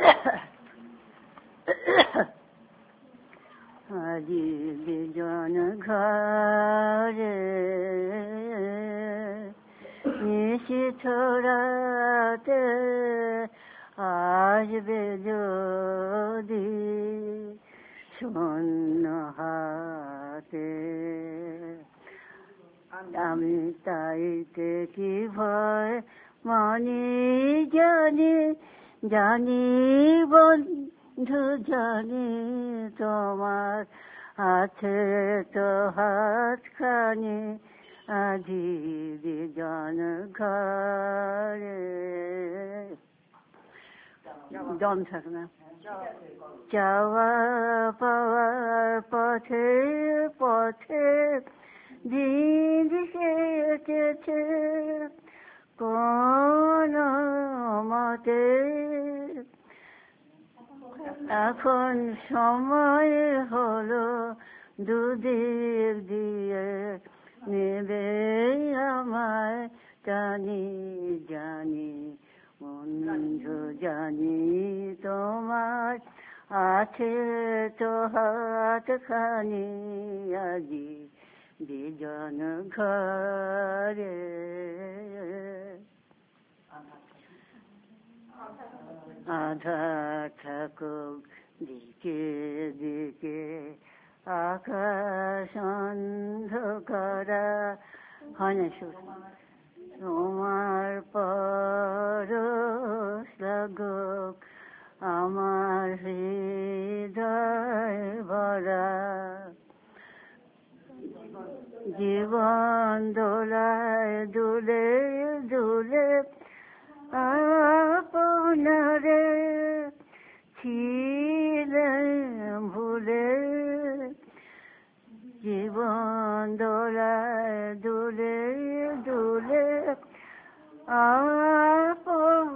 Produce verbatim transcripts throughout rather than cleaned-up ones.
আজি বিজন ঘরে নিশিথ রাতে আসবে যদি শূন্য হাতে, আমি তাইতে কি ভয় মানি জানি, জানি বন্ধু জানি তোমার আছে তো হাতখানি আজি বিজন ঘরে। দম থাকে না। চাওয়া পাওয়ার পথে পথে দিন কেটেছে কোন মতে, এখন সময় হলো দুদিক দিয়ে নেবে আমায় টানি জানি বন্ধু জানি তোমার আছে তো হাতখানি আজি বিজন ঘরে। আধার থাকুক দিকে দিকে আকাশ অন্ধকারা হয় না সুর, তোমার পরশ লাগুক আমার হৃদয় ভরা, জীবন দোলায় দুলে দুলে আপনারে ছিলে ভুলে, জীবন দোলায় দুলে দুলে আপ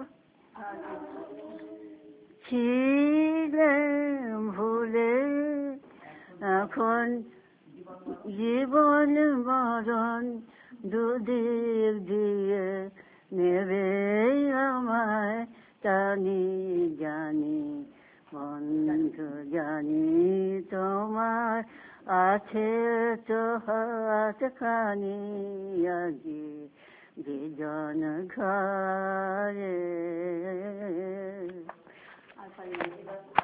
ছিলে ভুলে, এখন জীবন মরণ দুদিক দিয়ে নেবে আমায় টানি জানি বন্ধু জানি তোমার আছে তো হাতখানি আজি বিজন ঘরে।